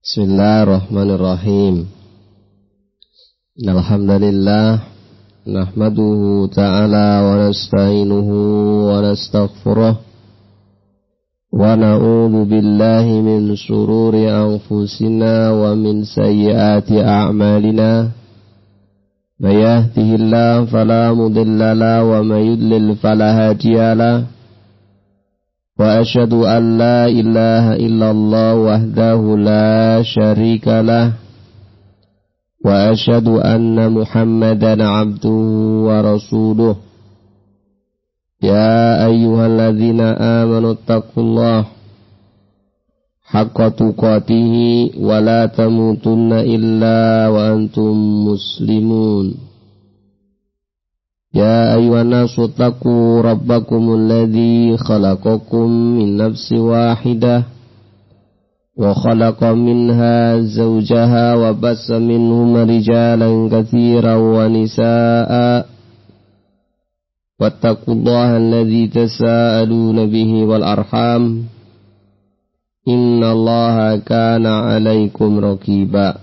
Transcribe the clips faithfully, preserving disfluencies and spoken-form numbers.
Bismillahirrahmanirrahim. Alhamdulillah nahmaduhu ta'ala wa nasta'inuhu wa nastaghfiruh wa na'udzu billahi min shururi anfusina wa min sayyiati a'malina. May yahdihillahu fala mudilla lahu wa may yudlil fala hadiya lahu. Wa asyhadu an la ilaha illallah wahdahu la syarika lah. Wa asyhadu anna Muhammadan abduhu wa rasuluh. Ya ayyuhalladzina amanu taqullaha haqqa tuqatih wa la tamutunna illa wa antum muslimun. Ya ayyuhan nasu taqu rabbakumul ladzi khalaqakum min nafsin wahidah wa khalaqa minha zawjaha wa bassa minhuma rijalan katsiran wa nisaa'a wattaqullaha alladzi tasaaluna bihi wal arham innallaha kana 'alaikum raqiba.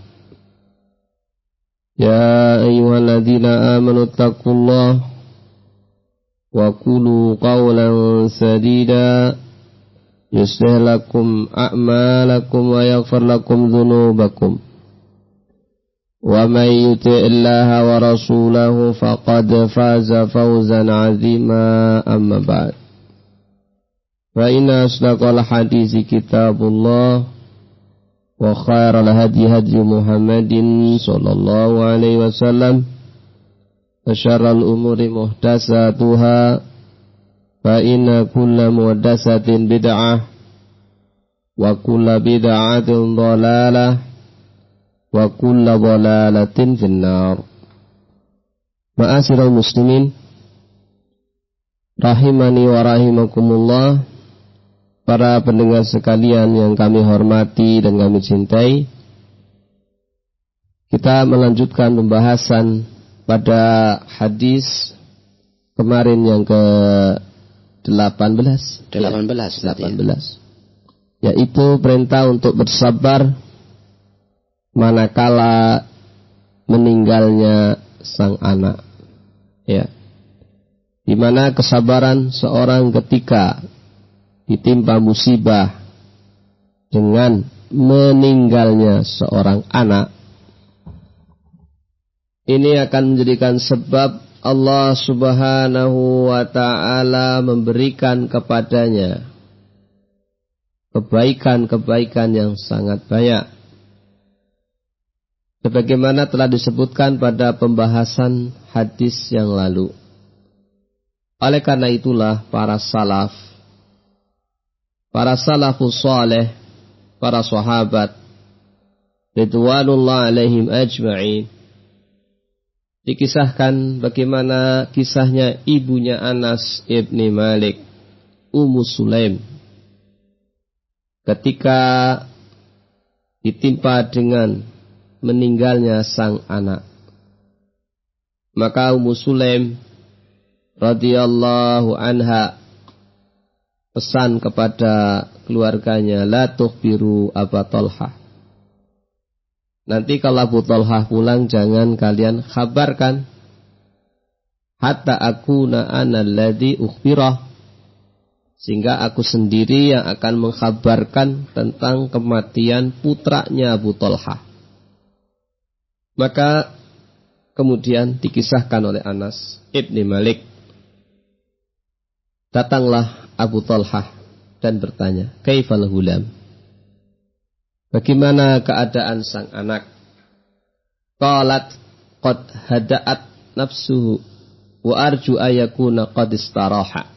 Ya ayyuhalladzina amanu taqullaha wa qulu qawlan sadida yuslih lakum a'malakum wa yaghfir lakum dhunubakum wa may yuti'illaha wa rasulahu faqad faza fawzan 'azima amma ba'd. Fa inna asdaqal hadisi kitabullah wa khairal hadi hadi Muhammadin sallallahu alaihi wasallam wa syarral umuri muhdatsatuha fa inna kulla muhdatsatin bid'ah wa kulla bid'atin dhalalah wa kulla dhalalatin finnar. Ma'asyiral muslimin rahimani wa rahimakumullah. Para pendengar sekalian yang kami hormati dan kami cintai, kita melanjutkan pembahasan pada hadis kemarin yang ke delapan belas, delapan belas, delapan belas, yaitu perintah untuk bersabar manakala meninggalnya sang anak. Ya, di mana kesabaran seorang ketika ditimpa musibah dengan meninggalnya seorang anak, ini akan menjadikan sebab Allah subhanahu wa ta'ala memberikan kepadanya kebaikan-kebaikan yang sangat banyak, sebagaimana telah disebutkan pada pembahasan hadis yang lalu. Oleh karena itulah para salaf, para salafus saleh, para sahabat ridwanullah alaihim ajma'in, dikisahkan bagaimana kisahnya ibunya Anas ibni Malik, Ummu Sulaim, ketika ditimpa dengan meninggalnya sang anak. Maka Ummu Sulaim radhiyallahu anha pesan kepada keluarganya, la tukhbiru Aba Talhah. Nanti kalau Abu Talhah pulang jangan kalian khabarkan, hatta akuna ana alladhi ukhbirah, sehingga aku sendiri yang akan mengkhabarkan tentang kematian putranya Abu Talhah. Maka kemudian dikisahkan oleh Anas ibni Malik, datanglah Abu Talhah dan bertanya, kaifal hulam, bagaimana keadaan sang anak? Qalat qad hada'at nafsuhu wa arju ayakuna qad istaraha.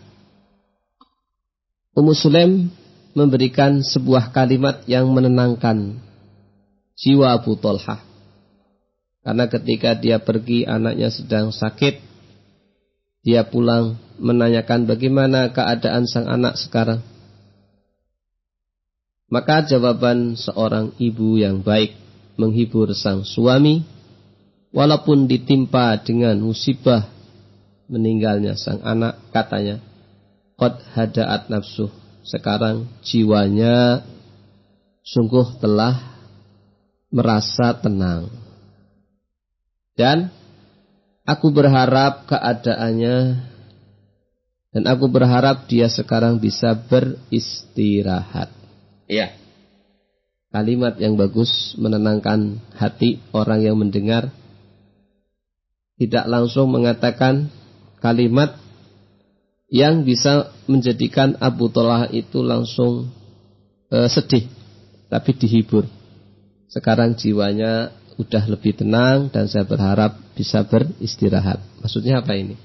Ummu Sulaim memberikan sebuah kalimat yang menenangkan jiwa Abu Talhah, karena ketika dia pergi anaknya sedang sakit. Dia pulang menanyakan bagaimana keadaan sang anak sekarang. Maka jawaban seorang ibu yang baik menghibur sang suami, walaupun ditimpa dengan musibah meninggalnya sang anak, katanya, qad hada'at nafsuh, sekarang jiwanya sungguh telah merasa tenang. Dan aku berharap keadaannya, dan aku berharap dia sekarang bisa beristirahat. Ya. Kalimat yang bagus menenangkan hati orang yang mendengar. Tidak langsung mengatakan kalimat yang bisa menjadikan Abu Thalhah itu langsung e, sedih, tapi dihibur. Sekarang jiwanya udah lebih tenang dan saya berharap bisa beristirahat. Maksudnya apa ini?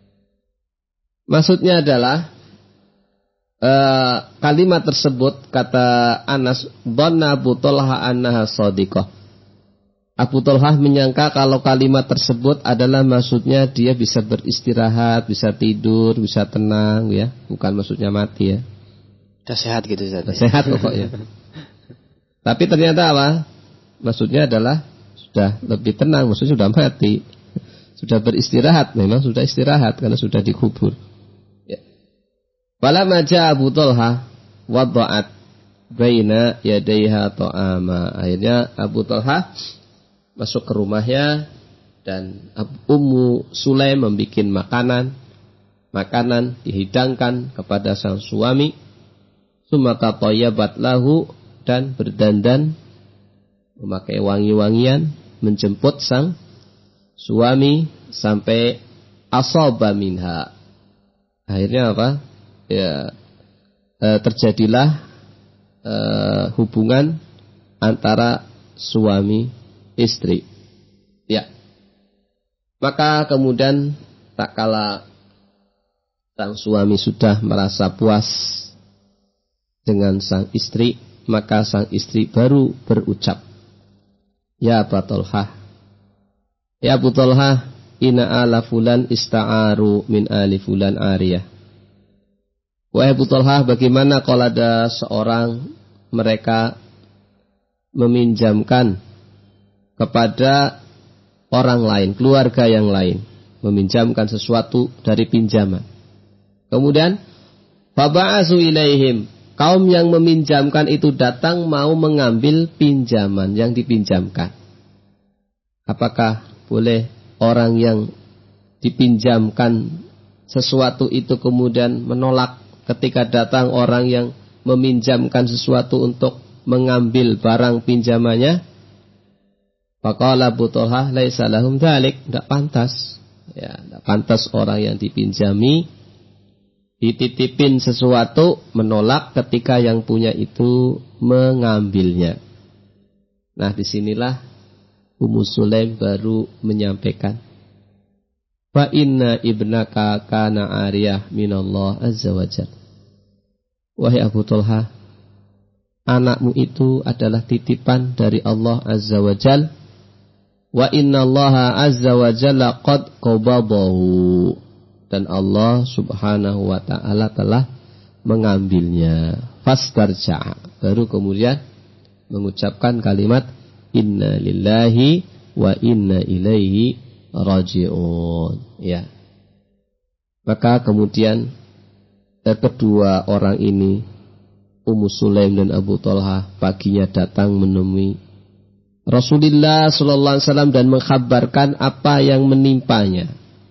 Maksudnya adalah e, kalimat tersebut, kata Anas, dhanna Abu Thalhah annaha shadiqah. Abu Thalhah menyangka kalau kalimat tersebut adalah maksudnya dia bisa beristirahat, bisa tidur, bisa tenang, ya, bukan maksudnya mati, ya. Sudah sehat gitu, Ustaz. Sehat pokoknya. Tapi ternyata apa? Maksudnya adalah sudah lebih tenang, maksudnya sudah mati, sudah beristirahat, memang sudah istirahat karena sudah dikubur. Ya. Falamma jaa Abu Thalhah wada'at baina yadayha ta'ama. Akhirnya Abu Thalhah masuk ke rumahnya dan Ummu Sulaim membuat makanan. Makanan dihidangkan kepada sang suami. Sumata tayyabat lahu, dan berdandan memakai wangi-wangian menjemput sang suami sampai asaba minha. Akhirnya apa? Ya, e, terjadilah e, hubungan antara suami istri. Ya. Maka kemudian tak kala sang suami sudah merasa puas dengan sang istri, maka sang istri baru berucap, ya Abu Thalhah, ya Abu Thalhah, inna ala fulan ista'aru min ali fulan ariyah. Wahai Abu Thalhah, bagaimana kalau ada seorang mereka meminjamkan kepada orang lain, keluarga yang lain, meminjamkan sesuatu dari pinjaman. Kemudian faba'asu ilaihim, kaum yang meminjamkan itu datang mau mengambil pinjaman yang dipinjamkan. Apakah boleh orang yang dipinjamkan sesuatu itu kemudian menolak ketika datang orang yang meminjamkan sesuatu untuk mengambil barang pinjamannya? Faqala Abu Thalhah laisa lahum dzalik, tidak pantas. Ya, tidak pantas orang yang dipinjami dititipin sesuatu menolak ketika yang punya itu mengambilnya. Nah, disinilah Ummu Sulaim baru menyampaikan, fa inna ibnaka kana ariyah minallah azza wajalla. Wahai Abu Thalhah, anakmu itu adalah titipan dari Allah azza wajalla. Wa innallaha azza wajalla qad qabadahu, dan Allah subhanahu wa ta'ala telah mengambilnya. Fastarja'a, baru kemudian mengucapkan kalimat inna lillahi wa inna ilaihi raji'un. Ya. Maka kemudian kedua orang ini, Ummu Sulaim dan Abu Thalhah, paginya datang menemui Rasulullah sallallahu alaihi wasallam dan mengkhabarkan apa yang menimpanya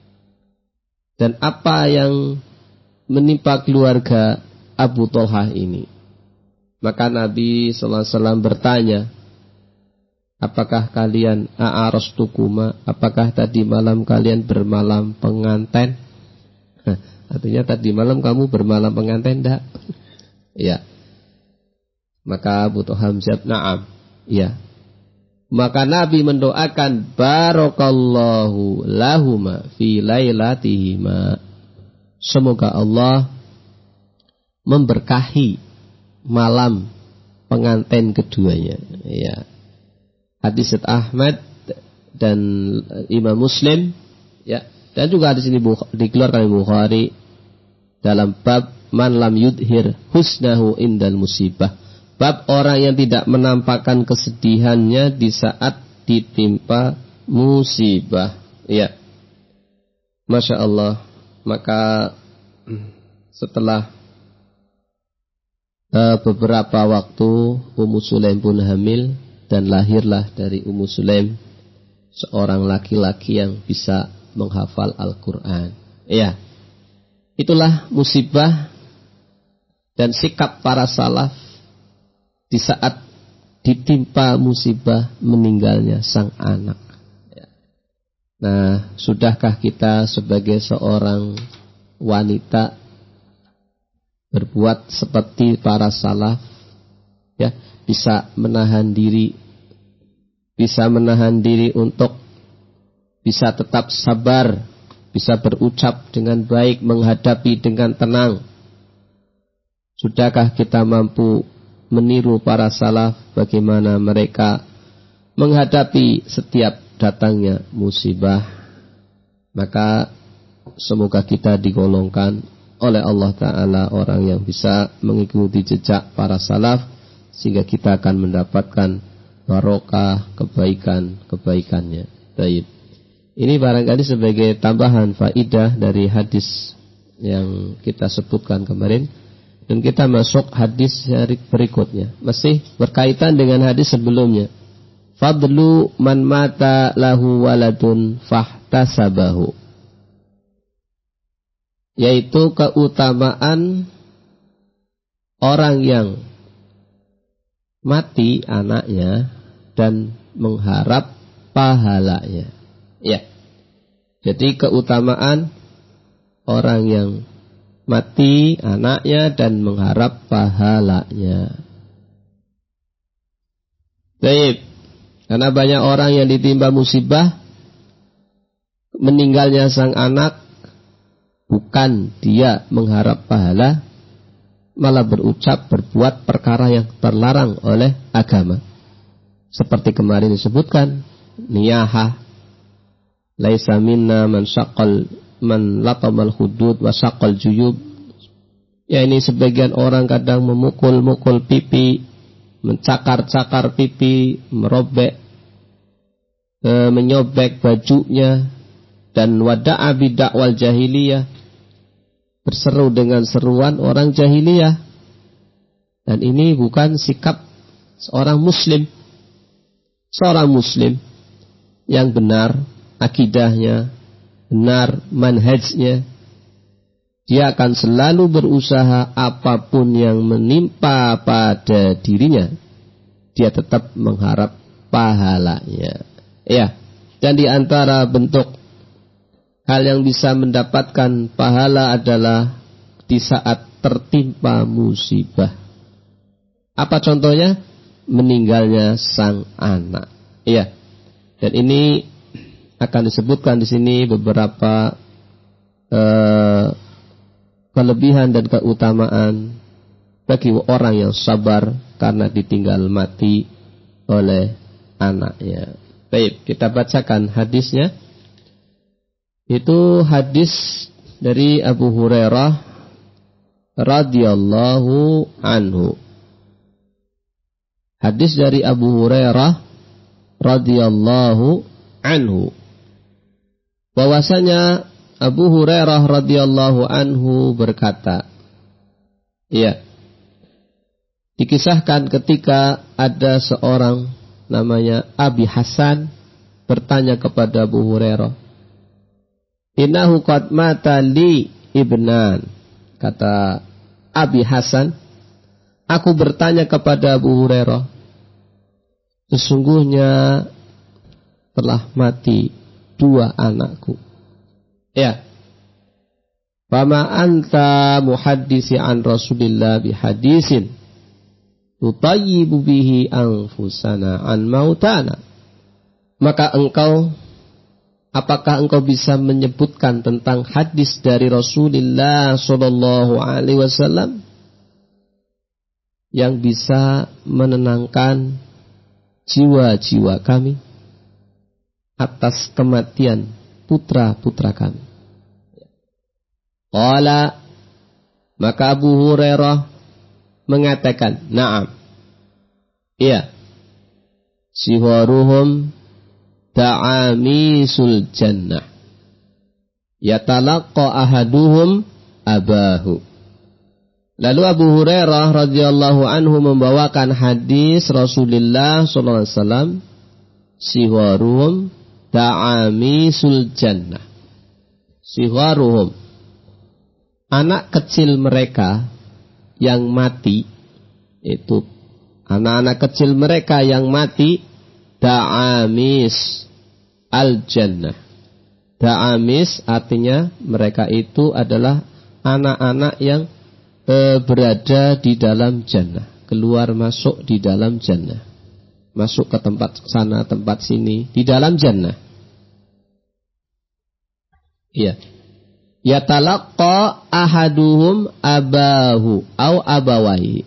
dan apa yang menimpa keluarga Abu Thalhah ini. Maka Nabi sallallahu alaihi wasallam bertanya, apakah kalian a'arastukuma, apakah tadi malam kalian bermalam pengantin? Artinya tadi malam kamu bermalam pengantin enggak? Ya. Maka Abu Thalhah menjawab, na'am. Ya. Maka Nabi mendoakan barakallahu lahuma fi lailatihima. Semoga Allah memberkahi malam pengantin keduanya. Ya. Hadis Ahmad dan Imam Muslim, ya. Dan juga hadis ini dikeluarkan oleh Bukhari dalam bab man lam yudhir husnahu indal musibah. Bab orang yang tidak menampakkan kesedihannya di saat ditimpa musibah. Ya. Masya Allah. Maka setelah uh, beberapa waktu Ummu Sulaim pun hamil, dan lahirlah dari Ummu Sulaim seorang laki-laki yang bisa menghafal Al-Quran. Ya, itulah musibah dan sikap para salaf di saat ditimpa musibah meninggalnya sang anak. Nah, sudahkah kita sebagai seorang wanita berbuat seperti para salaf, ya, bisa menahan diri, bisa menahan diri untuk bisa tetap sabar, bisa berucap dengan baik, menghadapi dengan tenang. Sudahkah kita mampu meniru para salaf bagaimana mereka menghadapi setiap datangnya musibah? Maka semoga kita digolongkan oleh Allah Ta'ala orang yang bisa mengikuti jejak para salaf, sehingga kita akan mendapatkan barokah kebaikan-kebaikannya. Baik. Ini barangkali sebagai tambahan faidah dari hadis yang kita sebutkan kemarin. Dan kita masuk hadis berikutnya, masih berkaitan dengan hadis sebelumnya. Fadlu man mata lahu waladun fahtasabahu, yaitu keutamaan orang yang mati anaknya dan mengharap pahalanya. Ya. Jadi keutamaan orang yang mati anaknya dan mengharap pahalanya. Baik. Karena banyak orang yang ditimpa musibah, meninggalnya sang anak, bukan dia mengharap pahala, malah berucap, berbuat perkara yang terlarang oleh agama. Seperti kemarin disebutkan, niyahah, laisa minna man syaqal man latamal hudud wa syaqal juyub. Ya, ini sebagian orang kadang memukul-mukul pipi, mencakar-cakar pipi, merobek, e, menyobek bajunya, dan wada'a bidakwal jahiliyah, berseru dengan seruan orang jahiliyah. Dan ini bukan sikap seorang muslim. Seorang muslim yang benar akidahnya, benar manhajnya, dia akan selalu berusaha apapun yang menimpa pada dirinya, dia tetap mengharap pahalanya. Ya, dan di antara bentuk hal yang bisa mendapatkan pahala adalah di saat tertimpa musibah. Apa contohnya? Meninggalnya sang anak. Ya, dan ini akan disebutkan di sini beberapa eh, kelebihan dan keutamaan bagi orang yang sabar karena ditinggal mati oleh anaknya. Baik, kita bacakan hadisnya. Itu hadis dari Abu Hurairah radhiyallahu anhu. Hadis dari Abu Hurairah radhiyallahu anhu, bahwasanya Abu Hurairah radhiyallahu anhu berkata, ya, dikisahkan ketika ada seorang namanya Abi Hasan bertanya kepada Abu Hurairah, innahu qad mata li ibnan. Kata Abi Hasan, aku bertanya kepada Abu Hurairah, sesungguhnya telah mati dua anakku. Ya. Fama anta muhaddisi an Rasulillah bihadisin tutayyibu bihi anfusana an mautana. Maka engkau, apakah engkau bisa menyebutkan tentang hadis dari Rasulullah sallallahu alaihi wasallam yang bisa menenangkan jiwa-jiwa kami atas kematian putra-putra kami? Qala, maka Abu Hurairah mengatakan, na'am, iya, siwaruhum ta'amisul jannah, yatalaqqa ahaduhum abahu. Lalu Abu Hurairah radhiyallahu anhu membawakan hadis Rasulullah sallallahu alaihi wasallam, siwaruhum da'amisul jannah. Siwaruhum, anak kecil mereka yang mati, itu anak-anak kecil mereka yang mati, da'amis al-jannah. Da'amis artinya mereka itu adalah anak-anak yang e, berada di dalam jannah, keluar masuk di dalam jannah, masuk ke tempat sana tempat sini di dalam jannah. Iya. Yatalaqqa ahaduhum abahu au abawaihi.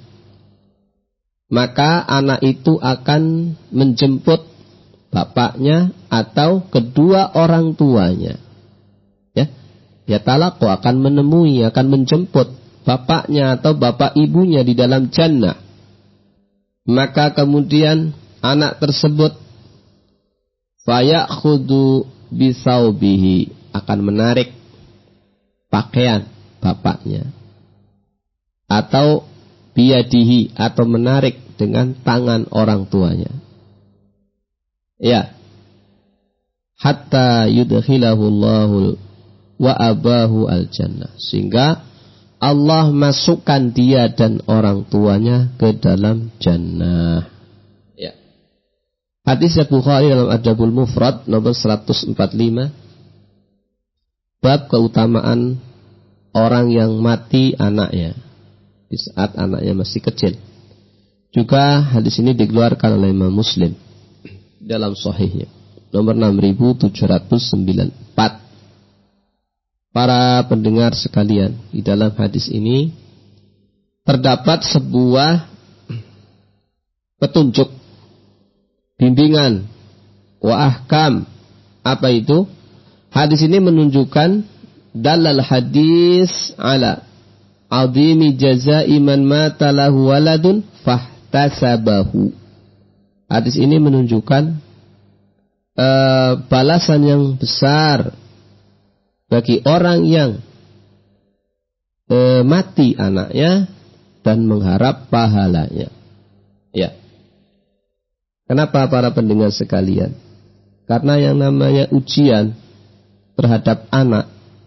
Maka anak itu akan menjemput bapaknya atau kedua orang tuanya. Ya. Yatalaqqa akan menemui, akan menjemput bapaknya atau bapak ibunya di dalam jannah. Maka kemudian anak tersebut fayakhudhu bisaubihi, akan menarik pakaian bapaknya, atau biyadihi, atau menarik dengan tangan orang tuanya. Ya. Hatta yudkhilahu Allahu wa abahu al-jannah, sehingga Allah masukkan dia dan orang tuanya ke dalam jannah. Ya. Hadis Bukhari dalam Adabul Mufrad nomor seratus empat puluh lima. Bab keutamaan orang yang mati anaknya di saat anaknya masih kecil. Juga hadis ini dikeluarkan oleh Imam Muslim dalam sahihnya nomor enam ribu tujuh ratus sembilan puluh empat. Para pendengar sekalian, di dalam hadis ini terdapat sebuah petunjuk, bimbingan, wa ahkam. Apa itu? Hadis ini menunjukkan dalal hadis ala azimi jazai man mata lahu waladun fahtasabahu. Hadis ini menunjukkan uh, balasan yang besar bagi orang yang uh, mati anaknya dan mengharap pahalanya. Ya. Kenapa para pendengar sekalian? Karena yang namanya ujian terhadap anak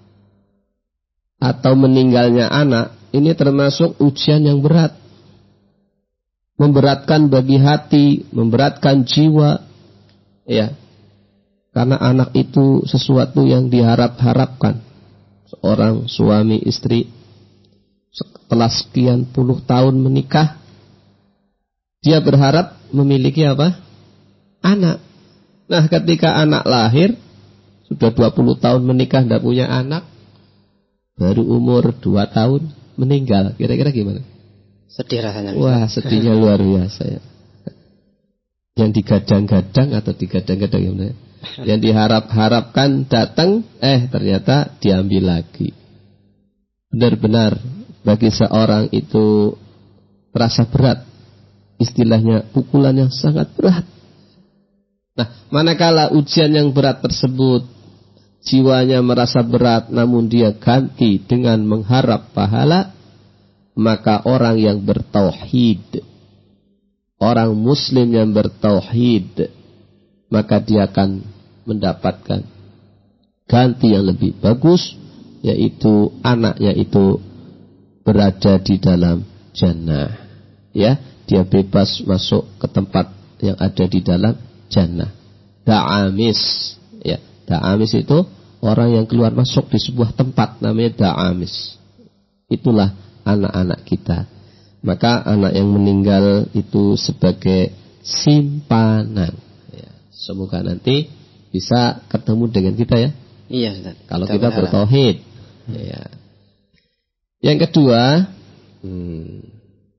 atau meninggalnya anak ini termasuk ujian yang berat, memberatkan bagi hati, memberatkan jiwa, ya, karena anak itu sesuatu yang diharap-harapkan. Seorang suami istri setelah sekian puluh tahun menikah, dia berharap memiliki apa? Anak. Nah, ketika anak lahir, sudah dua puluh tahun menikah tidak punya anak, baru umur dua tahun meninggal. Kira-kira gimana? Sedih rasanya. Wah, sedihnya luar biasa ya. Yang digadang-gadang atau digadang-gadang gimana? Yang diharap-harapkan datang, eh ternyata diambil lagi. Benar-benar bagi seorang itu terasa berat. Istilahnya pukulan yang sangat berat. Nah, manakala ujian yang berat tersebut, jiwanya merasa berat, namun dia ganti dengan mengharap pahala, maka orang yang bertauhid, orang muslim yang bertauhid, maka dia akan mendapatkan ganti yang lebih bagus, yaitu anaknya itu berada di dalam jannah. Ya, dia bebas masuk ke tempat yang ada di dalam jannah. Da'amis, ya. Da'amis itu orang yang keluar masuk di sebuah tempat, namanya da'amis. Itulah anak-anak kita. Maka anak yang meninggal itu sebagai simpanan. Ya, semoga nanti bisa ketemu dengan kita ya. Iya, Ustaz. Kalau kita, kita bertauhid. Ya. Yang kedua, hmm,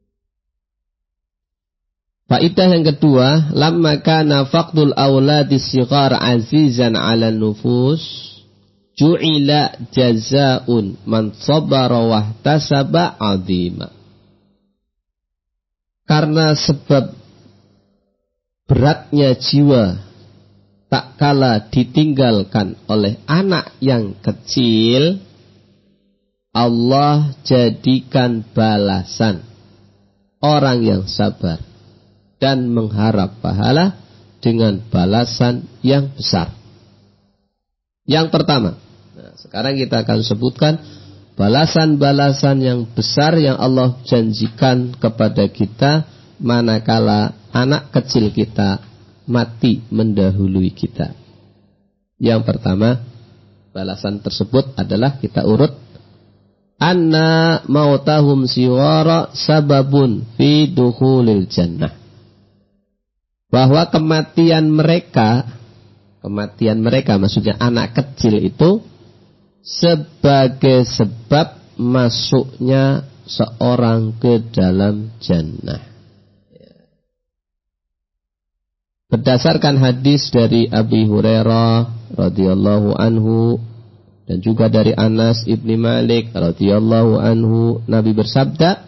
faidah yang kedua, lamma kana faqdul auladi sighar azizan 'ala nufus, ju'ila jazaa'un man sabara wahtasaba 'azima. Karena sebab beratnya jiwa tak kala ditinggalkan oleh anak yang kecil, Allah jadikan balasan orang yang sabar dan mengharap pahala dengan balasan yang besar. Yang pertama, nah sekarang kita akan sebutkan balasan-balasan yang besar yang Allah janjikan kepada kita manakala anak kecil kita mati mendahului kita. Yang pertama, balasan tersebut adalah kita urut. Anna mautahum siwara sababun fi dukhulil jannah. Bahwa kematian mereka, kematian mereka maksudnya anak kecil itu sebagai sebab masuknya seorang ke dalam jannah. Berdasarkan hadis dari Abi Hurairah radhiyallahu anhu dan juga dari Anas ibni Malik radhiyallahu anhu, Nabi bersabda,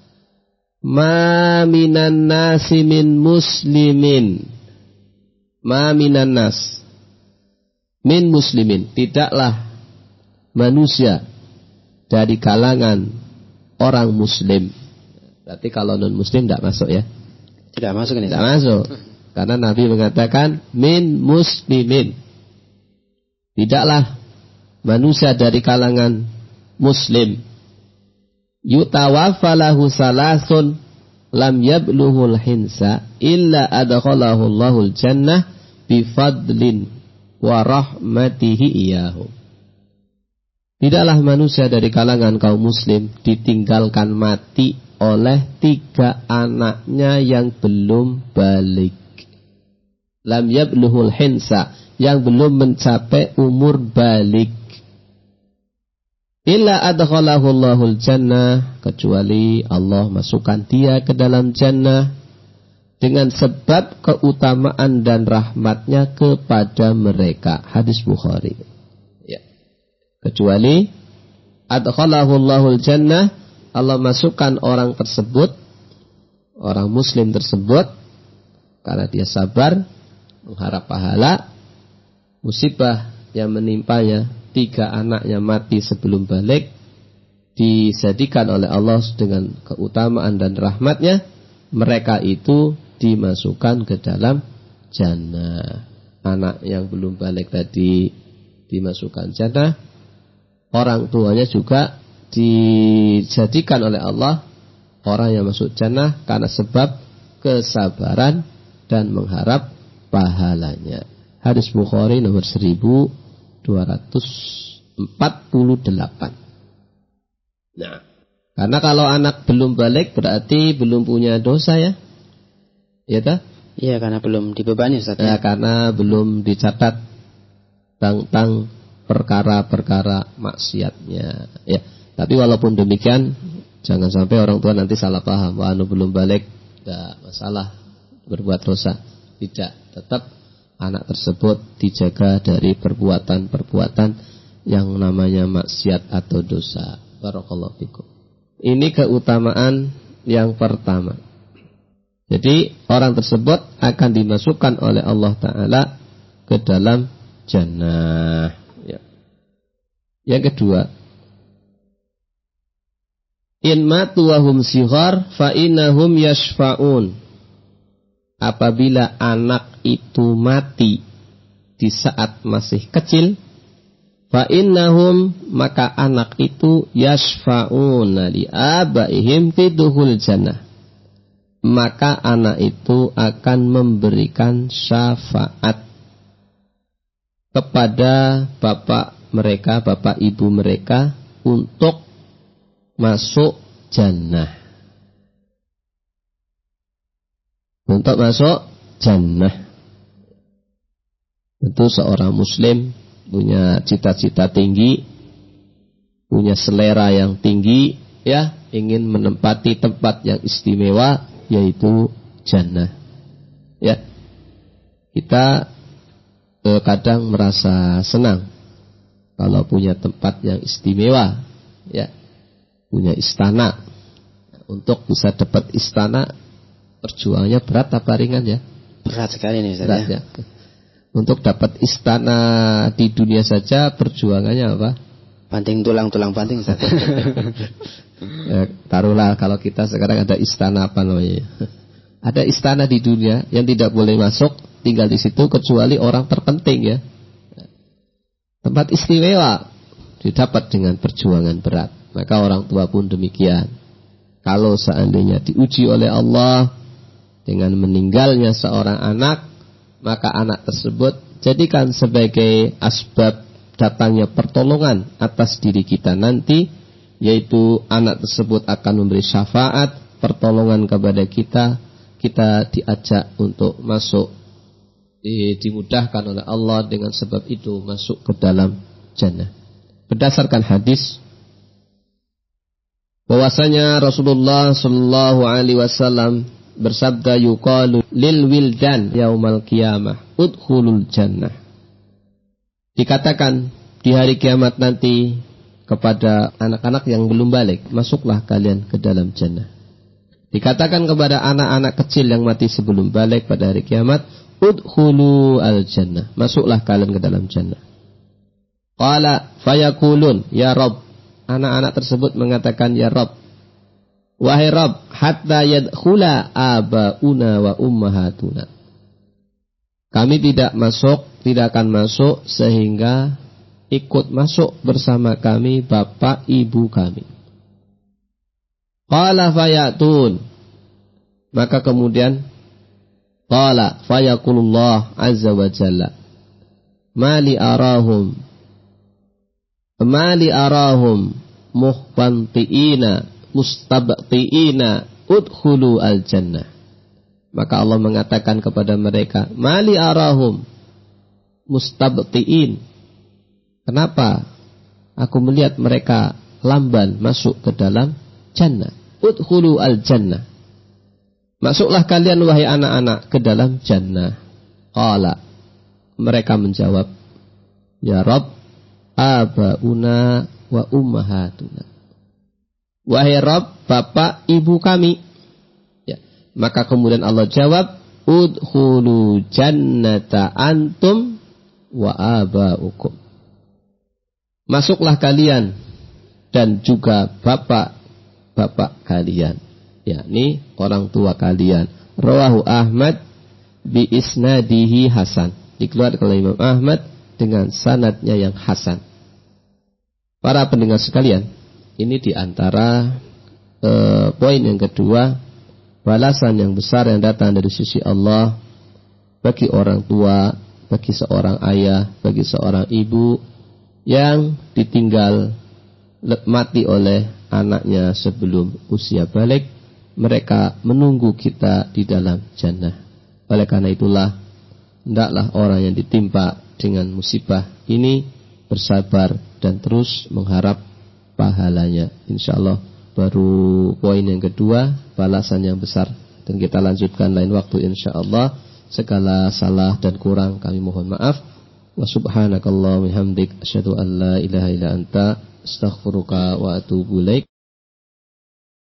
"Ma minan nasi min muslimin, ma minan nas min muslimin, tidaklah manusia dari kalangan orang muslim." Berarti kalau non muslim tidak masuk ya? Tidak masuk ini. Tidak masuk. Karena Nabi mengatakan min muslimin. Tidaklah manusia dari kalangan muslim yutawaffalahu salasun lam yabluhul hinsa illa adkhalahu Allahul jannah bifadlin wa rahmatihi iyahum. Tidaklah manusia dari kalangan kaum muslim ditinggalkan mati oleh tiga anaknya yang belum balik. Lam yabluhul hinsa, yang belum mencapai umur balik. Illa adkhalahu Allahul jannah, kecuali Allah masukkan dia ke dalam jannah dengan sebab keutamaan dan rahmatnya kepada mereka. Hadis Bukhari. Ya. Kecuali adkhalahu Allahul jannah, Allah masukkan orang tersebut, orang muslim tersebut, karena dia sabar, mengharap pahala, musibah yang menimpanya, tiga anaknya mati sebelum balik, dijadikan oleh Allah dengan keutamaan dan rahmatnya, mereka itu dimasukkan ke dalam jannah. Anak yang belum balik tadi dimasukkan jannah, orang tuanya juga dijadikan oleh Allah orang yang masuk jannah karena sebab kesabaran dan mengharap pahalanya. Hadis Bukhari nomor seribu dua ratus empat puluh delapan. Nah, karena kalau anak belum balik berarti belum punya dosa ya? Iya tak? Iya, karena belum dibebani Ustaz. Ya, karena belum dicatat tentang perkara-perkara maksiatnya. Ya, tapi walaupun demikian jangan sampai orang tua nanti salah paham. Wah, anu belum balik, enggak masalah berbuat dosa. Tidak, tetap anak tersebut dijaga dari perbuatan-perbuatan yang namanya maksiat atau dosa. Barakallahu fikum. Ini keutamaan yang pertama. Jadi orang tersebut akan dimasukkan oleh Allah Ta'ala ke dalam jannah. Ya. Yang kedua, in matu wa hum sighar fa innahum yashfa'un. Apabila anak itu mati di saat masih kecil, fa innahum, maka anak itu yashfa'una li abaihim fi dukhul jannah. Maka anak itu akan memberikan syafaat kepada bapak mereka, bapak ibu mereka untuk masuk jannah. Untuk masuk jannah. Tentu seorang muslim punya cita-cita tinggi, punya selera yang tinggi, ya, ingin menempati tempat yang istimewa, yaitu jannah. Ya, kita eh, kadang merasa senang kalau punya tempat yang istimewa, ya, punya istana. Untuk bisa dapat istana, perjuangannya berat apa ringan ya? Berat sekali nih Ustaz. Berat ya. Untuk dapat istana di dunia saja perjuangannya apa? Banting tulang, tulang banting Ustaz. Ya, taruhlah kalau kita sekarang ada istana apa namanya? Ada istana di dunia yang tidak boleh masuk, tinggal di situ kecuali orang terpenting ya. Tempat istimewa didapat dengan perjuangan berat. Maka orang tua pun demikian. Kalau seandainya diuji oleh Allah dengan meninggalnya seorang anak, maka anak tersebut jadikan sebagai asbab datangnya pertolongan atas diri kita nanti, yaitu anak tersebut akan memberi syafaat, pertolongan kepada kita. Kita diajak untuk masuk, dimudahkan oleh Allah dengan sebab itu masuk ke dalam jannah. Berdasarkan hadis bahwasanya Rasulullah sallallahu alaihi wasallam bersabda, yuqalu lil wildan yaumal qiyamah udkhulul jannah. Dikatakan di hari kiamat nanti kepada anak-anak yang belum balik, masuklah kalian ke dalam jannah. Dikatakan kepada anak-anak kecil yang mati sebelum balik pada hari kiamat, udkhulu al jannah, masuklah kalian ke dalam jannah. Qala fayakulun ya Rabb, anak-anak tersebut mengatakan ya Rabb, wahai Rabb, hatta yadkhula abauna wa ummahatuna, kami tidak masuk, tidak akan masuk sehingga ikut masuk bersama kami bapak ibu kami. Qala fayatun, maka kemudian qala fayakulullah azza wa jalla, mali arahum mali arahum muhbantiina mustabtiina udkhulu al jannah. Maka Allah mengatakan kepada mereka, mali arahum mustabtiin, kenapa aku melihat mereka lamban masuk ke dalam jannah. Udkhulu al jannah, masuklah kalian wahai anak-anak ke dalam jannah. Qala, mereka menjawab, ya Rabb, abauna wa ummahatuna, wahai Rabb, bapak ibu kami. Ya. Maka kemudian Allah jawab, udkhulu jannata antum wa abaukum, masuklah kalian dan juga bapak-bapak kalian, yakni orang tua kalian. Rawahu Ahmad bi isnadihi hasan, dikeluarkan oleh Imam Ahmad dengan sanadnya yang hasan. Para pendengar sekalian, ini diantara eh, poin yang kedua, balasan yang besar yang datang dari sisi Allah bagi orang tua, bagi seorang ayah, bagi seorang ibu yang ditinggal mati oleh anaknya sebelum usia balik. Mereka menunggu kita di dalam jannah. Oleh karena itulah, hendaklah orang yang ditimpa dengan musibah ini bersabar dan terus mengharap pahalanya. InsyaAllah baru poin yang kedua, balasan yang besar. Dan kita lanjutkan lain waktu insyaAllah. Segala salah dan kurang kami mohon maaf. Wa subhanakallahumma hamdik asyhadu an la ilaha illa anta astaghfiruka wa atubu ilaik.